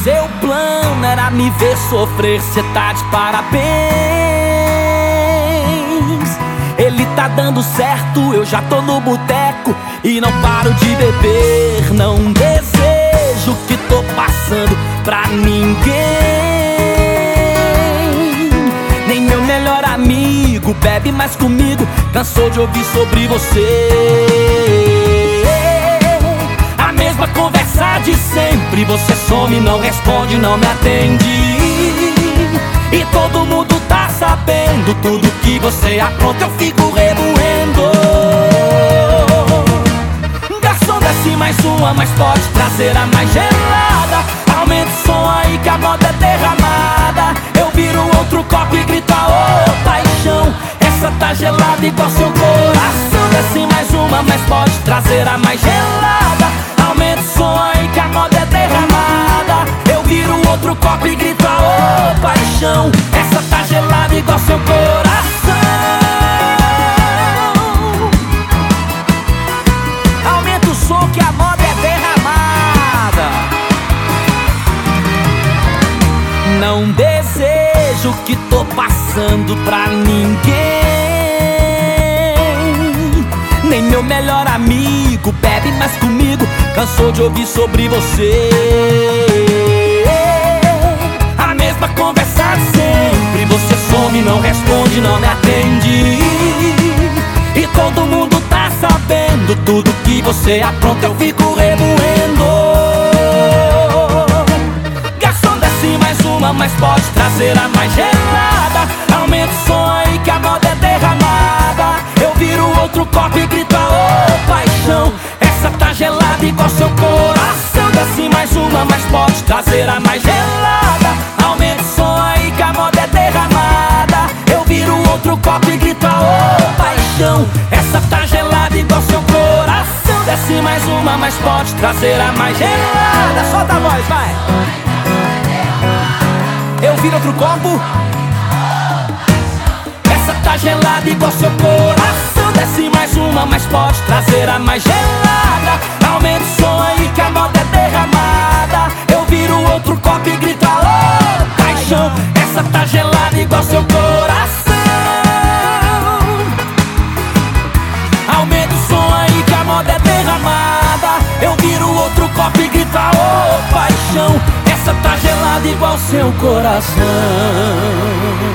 Seu plano era me ver sofrer, cê tá de parabéns. Ele tá dando certo, eu já tô no boteco e não paro de beber. Não desejo o que tô passando pra ninguém. Nem meu melhor amigo bebe mais comigo, cansou de ouvir sobre você. A mesma conversa de sempre, você some, não responde, não me atende. E todo mundo tá sabendo tudo que você apronta, eu fico remoendo. Garçom, desce mais uma, mas pode trazer a mais gelada. Aumenta o som aí que a moda é derramada. Eu viro outro copo e grito, ô paixão, essa tá gelada igual seu coração. Desce mais uma, mas pode trazer a mais gelada. Aumenta o som aí que a moda é derramada. Eu viro outro copo e grito, ô paixão, essa tá gelada igual seu coração. Aumenta o som que a moda é derramada. Não desejo o que tô passando pra ninguém. Nem meu melhor amigo bebe mais comigo, cansou de ouvir sobre você. A mesma conversa de sempre, você some, não responde, não me atende. E todo mundo tá sabendo tudo que você apronta, eu fico remoendo. Garçom, desce mais uma, mas pode trazer a mais gelada. Aumenta o som aí que a moda é derramada. Eu viro outro copo e grito, ô paixão, essa tá gelada igual seu coração. Desce mais uma, mas pode trazer a mais gelada. Aumenta o som aí que a moda é derramada. Eu viro outro copo e grito, ô paixão, essa tá gelada igual seu coração. Desce mais uma, mas pode trazer a mais gelada. Solta a voz, vai. Eu viro outro copo. Essa tá gelada igual seu coração. Desce mais uma, mas pode trazer a mais gelada. Aumenta o som aí que a moda é derramada. Eu viro outro copo e grito, alô, paixão, essa tá gelada igual seu coração. Aumenta o som aí que a moda é derramada. Eu viro outro copo e grito, alô, paixão, essa tá gelada igual seu coração.